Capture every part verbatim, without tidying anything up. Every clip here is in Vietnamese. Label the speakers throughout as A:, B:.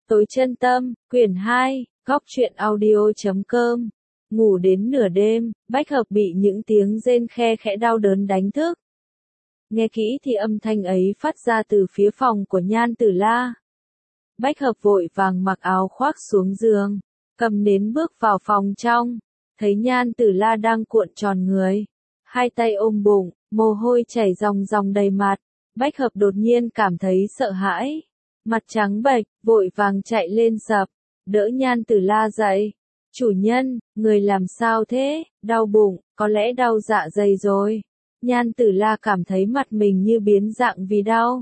A: Tối chân tâm, quyển hai, góc truyện audio chấm com. Ngủ đến nửa đêm, Bách Hợp bị những tiếng rên khe khẽ đau đớn đánh thức. Nghe kỹ thì âm thanh ấy phát ra từ phía phòng của Nhan Tử La. Bách Hợp vội vàng mặc áo khoác xuống giường, cầm nến bước vào phòng trong, thấy Nhan Tử La đang cuộn tròn người, hai tay ôm bụng, mồ hôi chảy ròng ròng đầy mặt. Bách Hợp đột nhiên cảm thấy sợ hãi, mặt trắng bệch, vội vàng chạy lên sập, đỡ Nhan Tử La dậy. Chủ nhân, người làm sao thế? Đau bụng, có lẽ đau dạ dày rồi. Nhan Tử La cảm thấy mặt mình như biến dạng vì đau.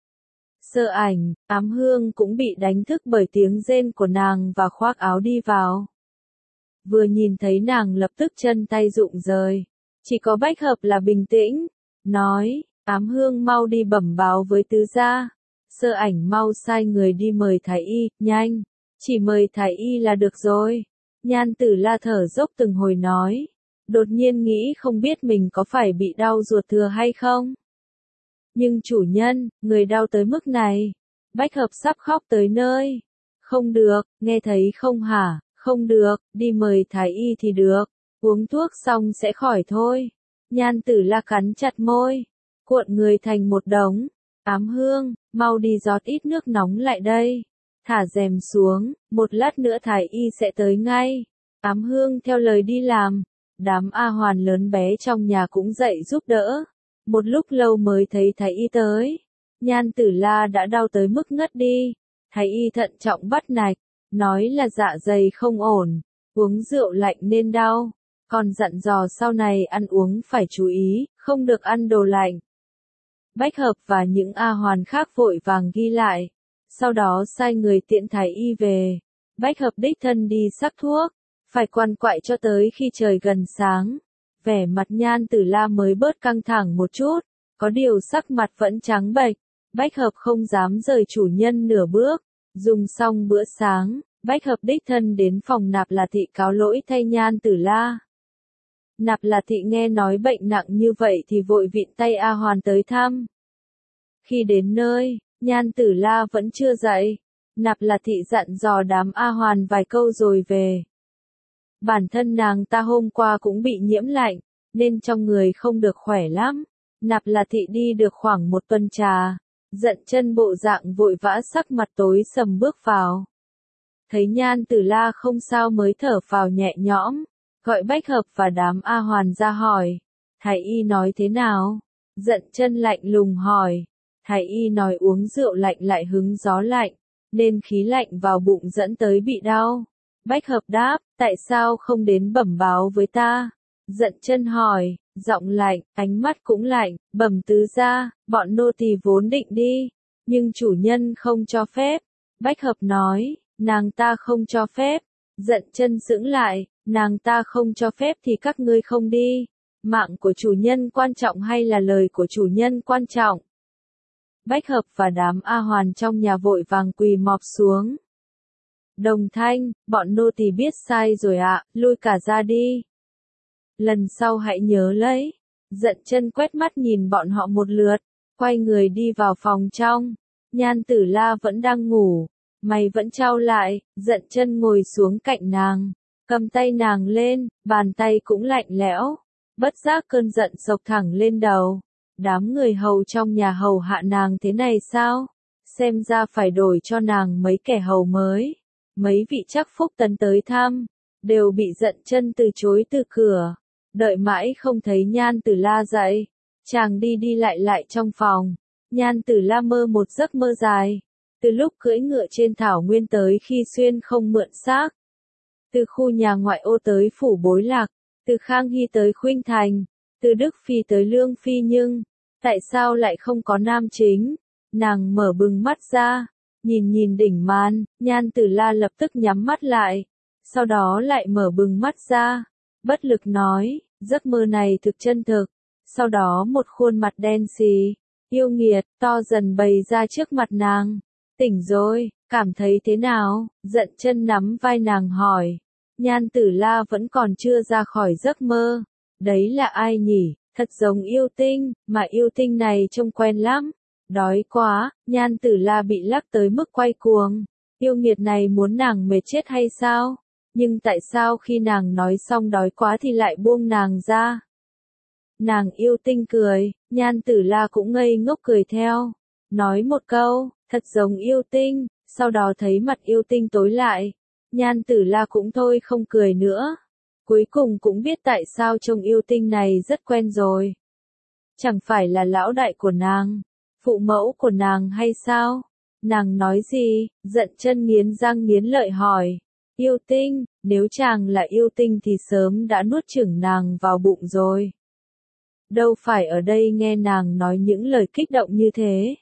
A: Sơ Ảnh, Ám Hương cũng bị đánh thức bởi tiếng rên của nàng và khoác áo đi vào. Vừa nhìn thấy nàng lập tức chân tay rụng rời. Chỉ có Bách Hợp là bình tĩnh, nói, Ám Hương mau đi bẩm báo với tứ gia. Sơ Ảnh mau sai người đi mời thái y, nhanh, chỉ mời thái y là được rồi. Nhan Tử La thở dốc từng hồi nói, đột nhiên nghĩ không biết mình có phải bị đau ruột thừa hay không. Nhưng chủ nhân, người đau tới mức này. Bách Hợp sắp khóc tới nơi. Không được, nghe thấy không hả? Không được, đi mời thái y thì được, uống thuốc xong sẽ khỏi thôi. Nhan Tử La cắn chặt môi, cuộn người thành một đống. Ám Hương, mau đi rót ít nước nóng lại đây. Thả rèm xuống, một lát nữa thái y sẽ tới ngay. Ám Hương theo lời đi làm. Đám A Hoàn lớn bé trong nhà cũng dậy giúp đỡ. Một lúc lâu mới thấy thái y tới. Nhan Tử La đã đau tới mức ngất đi. Thái y thận trọng bắt mạch, nói là dạ dày không ổn, uống rượu lạnh nên đau. Còn dặn dò sau này ăn uống phải chú ý, không được ăn đồ lạnh. Bách Hợp và những A Hoàn khác vội vàng ghi lại. Sau đó sai người tiễn thái y về. Bách Hợp đích thân đi sắc thuốc, phải quằn quại cho tới khi trời gần sáng. Vẻ mặt Nhan Tử La mới bớt căng thẳng một chút, có điều sắc mặt vẫn trắng bệch. Bách Hợp không dám rời chủ nhân nửa bước. Dùng xong bữa sáng, Bách Hợp đích thân đến phòng Nạp Là Thị cáo lỗi thay Nhan Tử La. Nạp Là Thị nghe nói bệnh nặng như vậy thì vội vịn tay A Hoàn tới thăm. Khi đến nơi, Nhan Tử La vẫn chưa dậy. Nạp Là Thị dặn dò đám A Hoàn vài câu rồi về. Bản thân nàng ta hôm qua cũng bị nhiễm lạnh, nên trong người không được khỏe lắm. Nạp Là Thị đi được khoảng một tuần trà, giận chân bộ dạng vội vã sắc mặt tối sầm bước vào. Thấy Nhan Tử La không sao mới thở phào nhẹ nhõm, gọi Bách Hợp và đám A Hoàn ra hỏi. Thái y nói thế nào? Giận chân lạnh lùng hỏi. Thái y nói uống rượu lạnh lại hứng gió lạnh, nên khí lạnh vào bụng dẫn tới bị đau. Bách Hợp đáp, tại sao không đến bẩm báo với ta? Giận chân hỏi, giọng lạnh, ánh mắt cũng lạnh, bẩm tứ gia, bọn nô tỳ vốn định đi, nhưng chủ nhân không cho phép. Bách Hợp nói, nàng ta không cho phép. Giận chân sững lại, nàng ta không cho phép thì các ngươi không đi. Mạng của chủ nhân quan trọng hay là lời của chủ nhân quan trọng? Bách Hợp và đám A Hoàn trong nhà vội vàng quỳ mọp xuống. Đồng thanh, bọn nô tỳ biết sai rồi ạ, lui cả ra đi. Lần sau hãy nhớ lấy. Giận chân quét mắt nhìn bọn họ một lượt, quay người đi vào phòng trong. Nhan Tử La vẫn đang ngủ, mày vẫn chau lại. Giận chân ngồi xuống cạnh nàng, cầm tay nàng lên, bàn tay cũng lạnh lẽo. Bất giác cơn giận sộc thẳng lên đầu. Đám người hầu trong nhà hầu hạ nàng thế này sao? Xem ra phải đổi cho nàng mấy kẻ hầu mới. Mấy vị chắc phúc tấn tới thăm, đều bị giận chân từ chối từ cửa. Đợi mãi không thấy Nhan Tử La dậy, chàng đi đi lại lại trong phòng. Nhan Tử La mơ một giấc mơ dài, từ lúc cưỡi ngựa trên thảo nguyên tới khi xuyên không mượn xác, từ khu nhà ngoại ô tới phủ Bối Lạc, từ Khang Hy tới Khuynh Thành, từ Đức Phi tới Lương Phi, nhưng tại sao lại không có nam chính? Nàng mở bừng mắt ra, nhìn nhìn đỉnh màn. Nhan Tử La lập tức nhắm mắt lại, sau đó lại mở bừng mắt ra, bất lực nói, giấc mơ này thực chân thực. Sau đó một khuôn mặt đen xì, yêu nghiệt, to dần bày ra trước mặt nàng. Tỉnh rồi, cảm thấy thế nào? Giận chân nắm vai nàng hỏi. Nhan Tử La vẫn còn chưa ra khỏi giấc mơ. Đấy là ai nhỉ? Thật giống yêu tinh, mà yêu tinh này trông quen lắm. Đói quá, Nhan Tử La bị lắc tới mức quay cuồng. Yêu nghiệt này muốn nàng mệt chết hay sao? Nhưng tại sao khi nàng nói xong đói quá thì lại buông nàng ra? Nàng yêu tinh cười, Nhan Tử La cũng ngây ngốc cười theo. Nói một câu, thật giống yêu tinh, sau đó thấy mặt yêu tinh tối lại. Nhan Tử La cũng thôi không cười nữa. Cuối cùng cũng biết tại sao trông yêu tinh này rất quen rồi. Chẳng phải là lão đại của nàng, phụ mẫu của nàng hay sao? Nàng nói gì? Giận chân nghiến răng nghiến lợi hỏi. Yêu tinh, nếu chàng là yêu tinh thì sớm đã nuốt chửng nàng vào bụng rồi. Đâu phải ở đây nghe nàng nói những lời kích động như thế.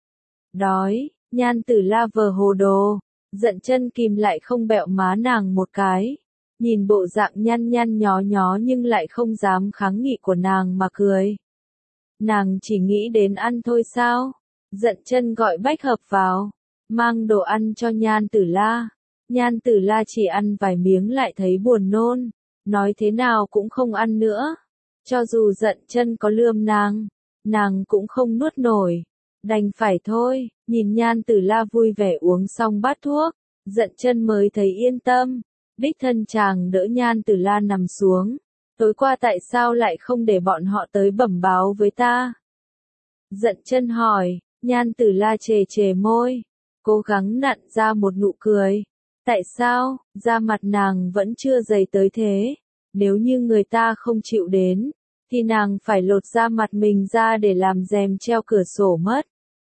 A: Đói, Nhan Tử La vờ hồ đồ, giận chân kìm lại không bẹo má nàng một cái. Nhìn bộ dạng nhăn nhăn nhó nhó nhưng lại không dám kháng nghị của nàng mà cười. Nàng chỉ nghĩ đến ăn thôi sao? Giận chân gọi Bách Hợp vào, mang đồ ăn cho Nhan Tử La. Nhan Tử La chỉ ăn vài miếng lại thấy buồn nôn, nói thế nào cũng không ăn nữa. Cho dù giận chân có lườm nàng, nàng cũng không nuốt nổi. Đành phải thôi, nhìn Nhan Tử La vui vẻ uống xong bát thuốc, giận chân mới thấy yên tâm. Đích thân chàng đỡ Nhan Tử La nằm xuống. Tối qua tại sao lại không để bọn họ tới bẩm báo với ta? Giận chân hỏi, Nhan Tử La chề chề môi, cố gắng nặn ra một nụ cười. Tại sao, da mặt nàng vẫn chưa dày tới thế? Nếu như người ta không chịu đến, thì nàng phải lột da mặt mình ra để làm rèm treo cửa sổ mất.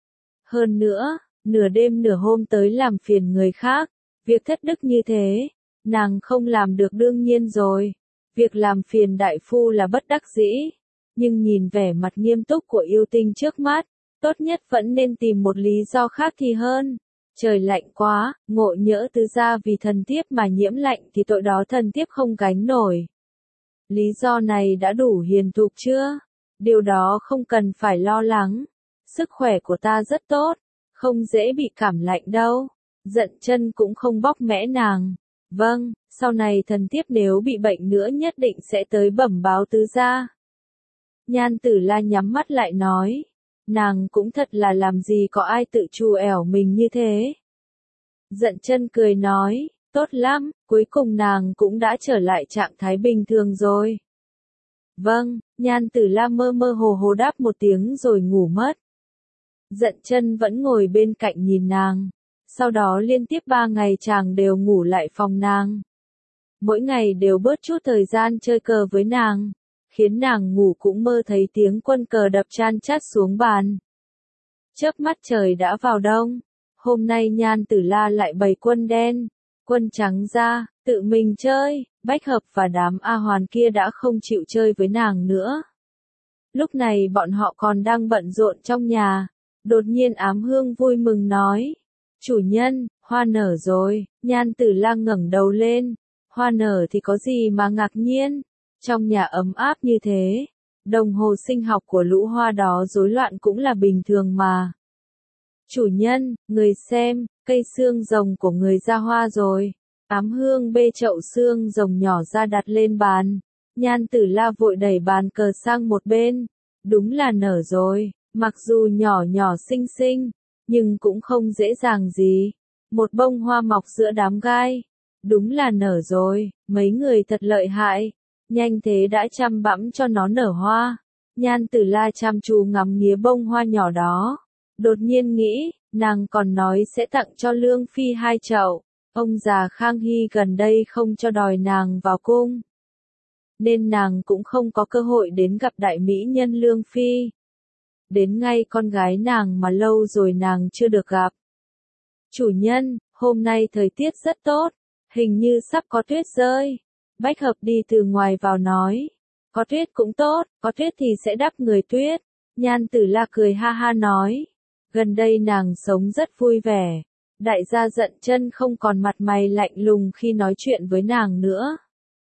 A: Hơn nữa, nửa đêm nửa hôm tới làm phiền người khác, việc thất đức như thế, nàng không làm được đương nhiên rồi. Việc làm phiền đại phu là bất đắc dĩ, nhưng nhìn vẻ mặt nghiêm túc của yêu tinh trước mắt, tốt nhất vẫn nên tìm một lý do khác thì hơn. Trời lạnh quá, ngộ nhỡ tứ gia vì thần thiếp mà nhiễm lạnh thì tội đó thần thiếp không gánh nổi. Lý do này đã đủ hiền thục chưa? Điều đó không cần phải lo lắng. Sức khỏe của ta rất tốt, không dễ bị cảm lạnh đâu. Giận chân cũng không bóc mẽ nàng. Vâng, sau này thần thiếp nếu bị bệnh nữa nhất định sẽ tới bẩm báo tứ gia. Nhan Tử La nhắm mắt lại nói. Nàng cũng thật là làm gì có ai tự trù ẻo mình như thế. Giận chân cười nói, tốt lắm, cuối cùng nàng cũng đã trở lại trạng thái bình thường rồi. Vâng, Nhan Tử La mơ mơ hồ hồ đáp một tiếng rồi ngủ mất. Giận chân vẫn ngồi bên cạnh nhìn nàng. Sau đó liên tiếp ba ngày chàng đều ngủ lại phòng nàng. Mỗi ngày đều bớt chút thời gian chơi cờ với nàng, khiến nàng ngủ cũng mơ thấy tiếng quân cờ đập chan chát xuống bàn. Chớp mắt trời đã vào đông, hôm nay Nhan Tử La lại bày quân đen, quân trắng ra, tự mình chơi, Bách Hợp và đám A Hoàn kia đã không chịu chơi với nàng nữa. Lúc này bọn họ còn đang bận rộn trong nhà, đột nhiên Ám Hương vui mừng nói. Chủ nhân, hoa nở rồi. Nhan Tử La ngẩng đầu lên. Hoa nở thì có gì mà ngạc nhiên? Trong nhà ấm áp như thế, đồng hồ sinh học của lũ hoa đó rối loạn cũng là bình thường mà. Chủ nhân, người xem, cây xương rồng của người ra hoa rồi. Ám Hương bê chậu xương rồng nhỏ ra đặt lên bàn. Nhan Tử La vội đẩy bàn cờ sang một bên. Đúng là nở rồi, mặc dù nhỏ nhỏ xinh xinh, nhưng cũng không dễ dàng gì. Một bông hoa mọc giữa đám gai. Đúng là nở rồi, mấy người thật lợi hại. Nhanh thế đã chăm bẵm cho nó nở hoa. Nhan Tử La chăm chú ngắm nghía bông hoa nhỏ đó. Đột nhiên nghĩ, nàng còn nói sẽ tặng cho Lương Phi hai chậu. Ông già Khang Hy gần đây không cho đòi nàng vào cung, nên nàng cũng không có cơ hội đến gặp đại mỹ nhân Lương Phi. Đến ngay con gái nàng mà lâu rồi nàng chưa được gặp. Chủ nhân, hôm nay thời tiết rất tốt, hình như sắp có tuyết rơi. Bách Hợp đi từ ngoài vào nói. Có tuyết cũng tốt, có tuyết thì sẽ đắp người tuyết. Nhan Tử La cười ha ha nói. Gần đây nàng sống rất vui vẻ. Đại gia Giận Chân không còn mặt mày lạnh lùng khi nói chuyện với nàng nữa.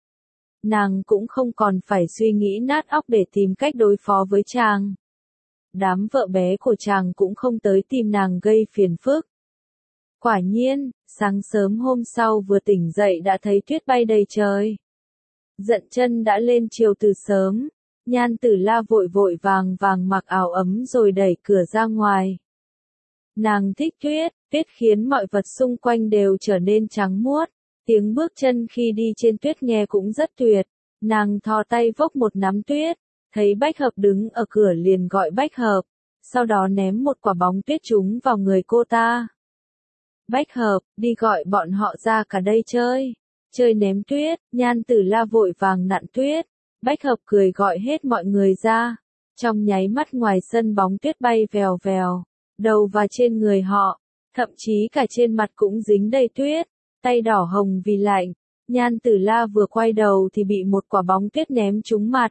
A: Nàng cũng không còn phải suy nghĩ nát óc để tìm cách đối phó với chàng. Đám vợ bé của chàng cũng không tới tìm nàng gây phiền phức. Quả nhiên, sáng sớm hôm sau vừa tỉnh dậy đã thấy tuyết bay đầy trời. Giận Chân đã lên chiều từ sớm. Nhan Tử La vội vội vàng vàng mặc áo ấm rồi đẩy cửa ra ngoài. Nàng thích tuyết, Tuyết khiến mọi vật xung quanh đều trở nên trắng muốt. Tiếng bước chân khi đi trên tuyết nghe cũng rất tuyệt. Nàng thò tay vốc một nắm tuyết, thấy Bách Hợp đứng ở cửa liền gọi Bách Hợp, sau đó ném một quả bóng tuyết trúng vào người cô ta. Bách Hợp, đi gọi bọn họ ra cả đây chơi. Chơi ném tuyết, Nhan Tử La vội vàng nặn tuyết. Bách Hợp cười gọi hết mọi người ra. Trong nháy mắt ngoài sân bóng tuyết bay vèo vèo, đầu và trên người họ, thậm chí cả trên mặt cũng dính đầy tuyết, tay đỏ hồng vì lạnh. Nhan Tử La vừa quay đầu thì bị một quả bóng tuyết ném trúng mặt.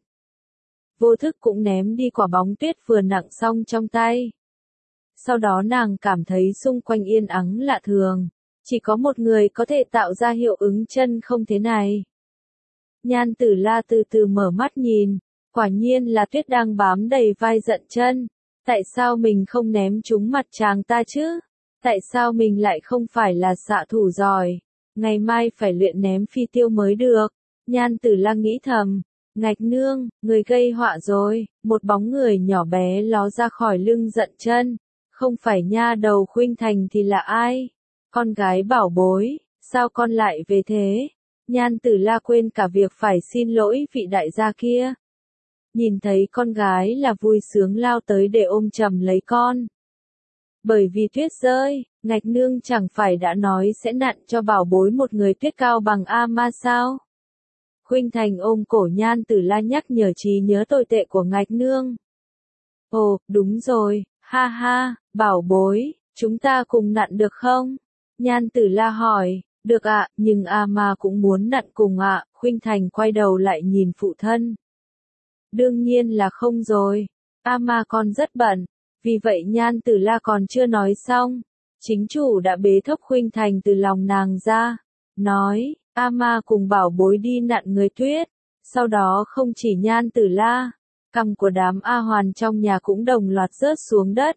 A: Vô thức cũng ném đi quả bóng tuyết vừa nặng xong trong tay. Sau đó nàng cảm thấy xung quanh yên ắng lạ thường. Chỉ có một người có thể tạo ra hiệu ứng chân không thế này. Nhan Tử La từ từ mở mắt nhìn. Quả nhiên là tuyết đang bám đầy vai Dận Chân. Tại sao mình không ném trúng mặt chàng ta chứ? Tại sao mình lại không phải là xạ thủ giỏi? Ngày mai phải luyện ném phi tiêu mới được. Nhan Tử La nghĩ thầm. Ngạch nương, người gây họa rồi. Một bóng người nhỏ bé ló ra khỏi lưng Dận Chân. Không phải nha đầu Khuynh Thành thì là ai? Con gái bảo bối, sao con lại về thế? Nhan Tử La quên cả việc phải xin lỗi vị đại gia kia. Nhìn thấy con gái là vui sướng lao tới để ôm chầm lấy con. Bởi vì tuyết rơi, Ngạch nương chẳng phải đã nói sẽ nặn cho bảo bối một người tuyết cao bằng A Ma sao? Khuynh Thành ôm cổ Nhan Tử La nhắc nhở trí nhớ tồi tệ của Ngạch nương. Ồ, đúng rồi, ha ha, bảo bối, chúng ta cùng nặn được không? Nhan Tử La hỏi, được ạ, nhưng A Ma cũng muốn nặn cùng ạ. Khuynh Thành quay đầu lại nhìn phụ thân. Đương nhiên là không rồi, A Ma con rất bận, vì vậy Nhan Tử La còn chưa nói xong. Chính chủ đã bế thốc Khuynh Thành từ lòng nàng ra, nói, A Ma cùng bảo bối đi nặn người tuyết. Sau đó không chỉ Nhan Tử La, cằm của đám A Hoàn trong nhà cũng đồng loạt rớt xuống đất.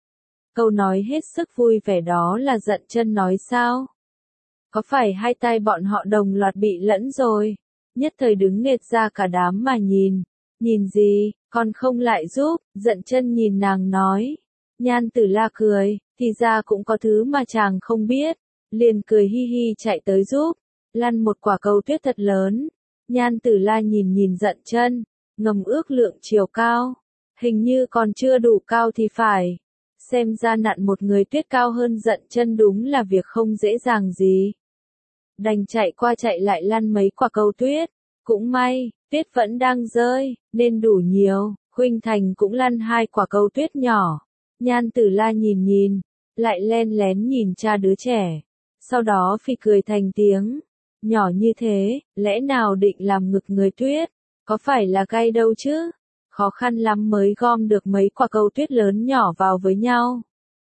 A: Câu nói hết sức vui vẻ đó là Dận Chân nói sao? Có phải hai tay bọn họ đồng loạt bị lẫn rồi? Nhất thời đứng nghệt ra cả đám mà nhìn. Nhìn gì, con không lại giúp? Dận Chân nhìn nàng nói. Nhan Tử La cười, thì ra cũng có thứ mà chàng không biết. Liền cười hi hi chạy tới giúp, lăn một quả cầu tuyết thật lớn. Nhan Tử La nhìn nhìn Dận Chân, ngầm ước lượng chiều cao. Hình như còn chưa đủ cao thì phải. Xem ra nặn một người tuyết cao hơn Dận Chân đúng là việc không dễ dàng gì. Đành chạy qua chạy lại lăn mấy quả cầu tuyết. Cũng may, tuyết vẫn đang rơi, nên đủ nhiều. Khuynh Thành cũng lăn hai quả cầu tuyết nhỏ. Nhan Tử La nhìn nhìn, lại len lén nhìn cha đứa trẻ. Sau đó phì cười thành tiếng. Nhỏ như thế, lẽ nào định làm ngực người tuyết? Có phải là gay đâu chứ? Khó khăn lắm mới gom được mấy quả cầu tuyết lớn nhỏ vào với nhau.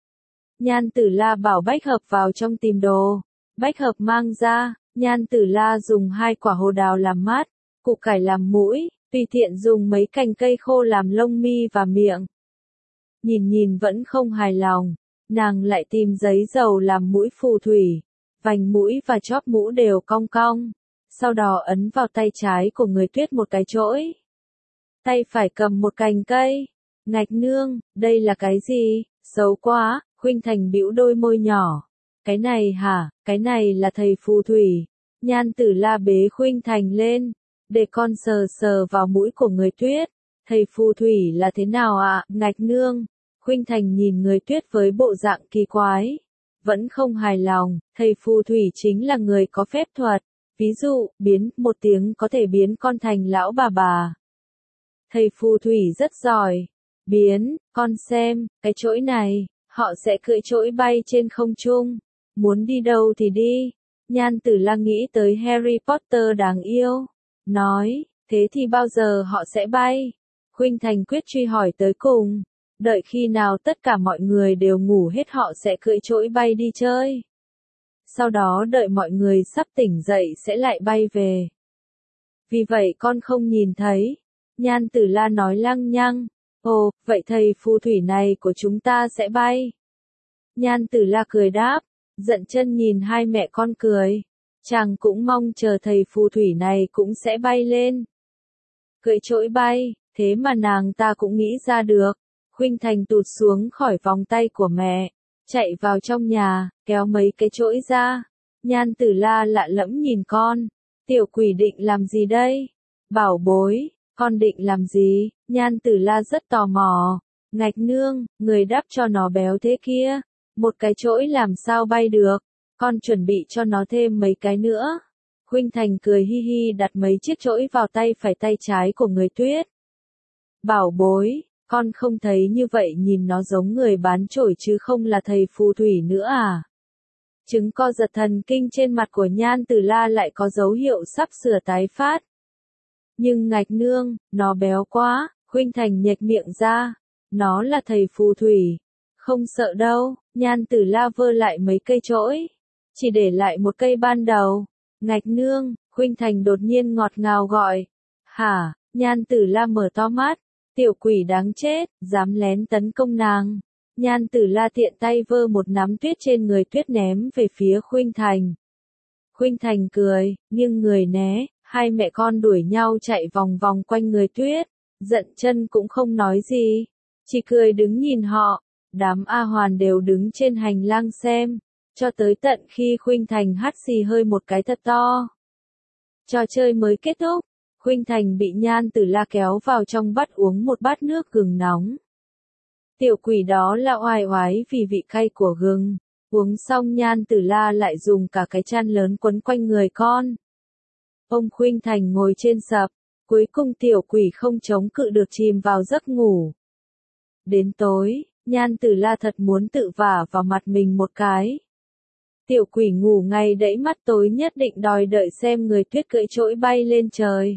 A: Nhan Tử La bảo Bách Hợp vào trong tìm đồ. Bách Hợp mang ra, Nhan Tử La dùng hai quả hồ đào làm mắt, củ cải làm mũi, tùy tiện dùng mấy cành cây khô làm lông mi và miệng. Nhìn nhìn vẫn không hài lòng, nàng lại tìm giấy dầu làm mũi phù thủy, vành mũi và chóp mũ đều cong cong. Sau đó ấn vào tay trái của người tuyết một cái chỗi. Tay phải cầm một cành cây. Ngạch nương, đây là cái gì? Xấu quá. Khuynh Thành bĩu đôi môi nhỏ. Cái này hả? Cái này là thầy phù thủy. Nhan Tử La bế Khuynh Thành lên, để con sờ sờ vào mũi của người tuyết. Thầy phù thủy là thế nào ạ? À? Ngạch nương. Khuynh Thành nhìn người tuyết với bộ dạng kỳ quái. Vẫn không hài lòng. Thầy phù thủy chính là người có phép thuật. Ví dụ, biến một tiếng có thể biến con thành lão bà bà. Thầy phù thủy rất giỏi. Biến, con xem, cái chỗi này, họ sẽ cưỡi chỗi bay trên không trung. Muốn đi đâu thì đi. Nhan Tử La nghĩ tới Harry Potter đáng yêu. Nói, thế thì bao giờ họ sẽ bay? Khuynh Thành quyết truy hỏi tới cùng. Đợi khi nào tất cả mọi người đều ngủ hết họ sẽ cưỡi chỗi bay đi chơi. Sau đó đợi mọi người sắp tỉnh dậy sẽ lại bay về. Vì vậy con không nhìn thấy. Nhan Tử La nói lăng nhăng. Ồ, vậy thầy phù thủy này của chúng ta sẽ bay. Nhan Tử La cười đáp. Dận Chân nhìn hai mẹ con cười. Chàng cũng mong chờ thầy phù thủy này cũng sẽ bay lên. Cưỡi chỗi bay, thế mà nàng ta cũng nghĩ ra được. Khuynh Thành tụt xuống khỏi vòng tay của mẹ. chạy vào trong nhà, kéo mấy cái chỗi ra. Nhan Tử La lạ lẫm nhìn con, tiểu quỷ định làm gì đây? Bảo bối, con định làm gì? Nhan Tử La rất tò mò. Ngạch nương, người đắp cho nó béo thế kia, một cái chỗi làm sao bay được, con chuẩn bị cho nó thêm mấy cái nữa. Khuynh Thành cười hi hi đặt mấy chiếc chỗi vào tay phải tay trái của người Tuyết. Bảo bối, con không thấy như vậy nhìn nó giống người bán chổi chứ không là thầy phù thủy nữa à? Chứng co giật thần kinh trên mặt của Nhan Tử La lại có dấu hiệu sắp sửa tái phát. Nhưng ngạch nương, nó béo quá, Khuynh Thành nhếch miệng ra. Nó là thầy phù thủy. Không sợ đâu, Nhan Tử La vơ lại mấy cây chỗi. Chỉ để lại một cây ban đầu. Ngạch nương, Khuynh Thành đột nhiên ngọt ngào gọi. Hả, Nhan Tử La mở to mắt. Tiểu quỷ đáng chết, dám lén tấn công nàng. Nhan Tử La tiện tay vơ một nắm tuyết trên người Tuyết ném về phía Khuynh Thành. Khuynh Thành cười, nghiêng người né, hai mẹ con đuổi nhau chạy vòng vòng quanh người Tuyết. Giận Chân cũng không nói gì, chỉ cười đứng nhìn họ. Đám A Hoàn đều đứng trên hành lang xem, cho tới tận khi Khuynh Thành hắt xì hơi một cái thật to. Trò chơi mới kết thúc, Khuynh Thành bị Nhan Tử La kéo vào trong bắt uống một bát nước gừng nóng. Tiểu quỷ đó là oai oái vì vị cay của gừng. Uống xong Nhan Tử La lại dùng cả cái chăn lớn quấn quanh người con. Ông Khuynh Thành ngồi trên sập, cuối cùng tiểu quỷ không chống cự được chìm vào giấc ngủ. Đến tối, Nhan Tử La thật muốn tự vả vào mặt mình một cái. Tiểu quỷ ngủ ngay đẫy mắt tối nhất định đòi đợi xem người Tuyết cưỡi trỗi bay lên trời.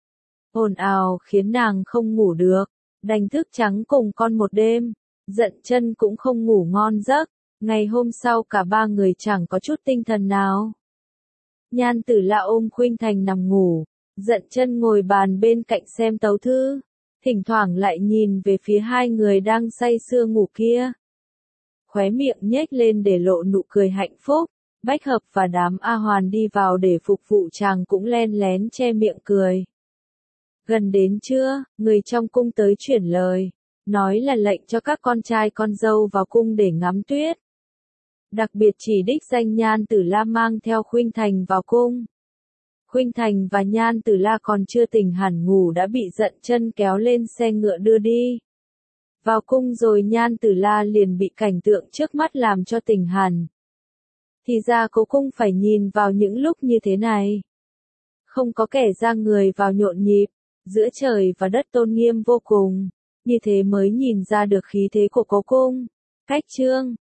A: Ồn ào khiến nàng không ngủ được, đành thức trắng cùng con một đêm. Giận Chân cũng không ngủ ngon giấc, ngày hôm sau cả ba người chẳng có chút tinh thần nào. Nhan Tử La ôm Khuynh Thành nằm ngủ, Giận Chân ngồi bàn bên cạnh xem tấu thư, thỉnh thoảng lại nhìn về phía hai người đang say sưa ngủ kia. Khóe miệng nhếch lên để lộ nụ cười hạnh phúc. Bách Hợp và đám A Hoàn đi vào để phục vụ chàng cũng len lén che miệng cười. Gần đến trưa, người trong cung tới chuyển lời, nói là lệnh cho các con trai con dâu vào cung để ngắm tuyết. Đặc biệt chỉ đích danh Nhan Tử La mang theo Khuynh Thành vào cung. Khuynh Thành và Nhan Tử La còn chưa tỉnh hẳn ngủ đã bị Giận Chân kéo lên xe ngựa đưa đi. Vào cung rồi Nhan Tử La liền bị cảnh tượng trước mắt làm cho tỉnh hẳn. Thì ra cố cung phải nhìn vào những lúc như thế này. Không có kẻ ra người vào nhộn nhịp, giữa trời và đất tôn nghiêm vô cùng, như thế mới nhìn ra được khí thế của cố cung. Cách chương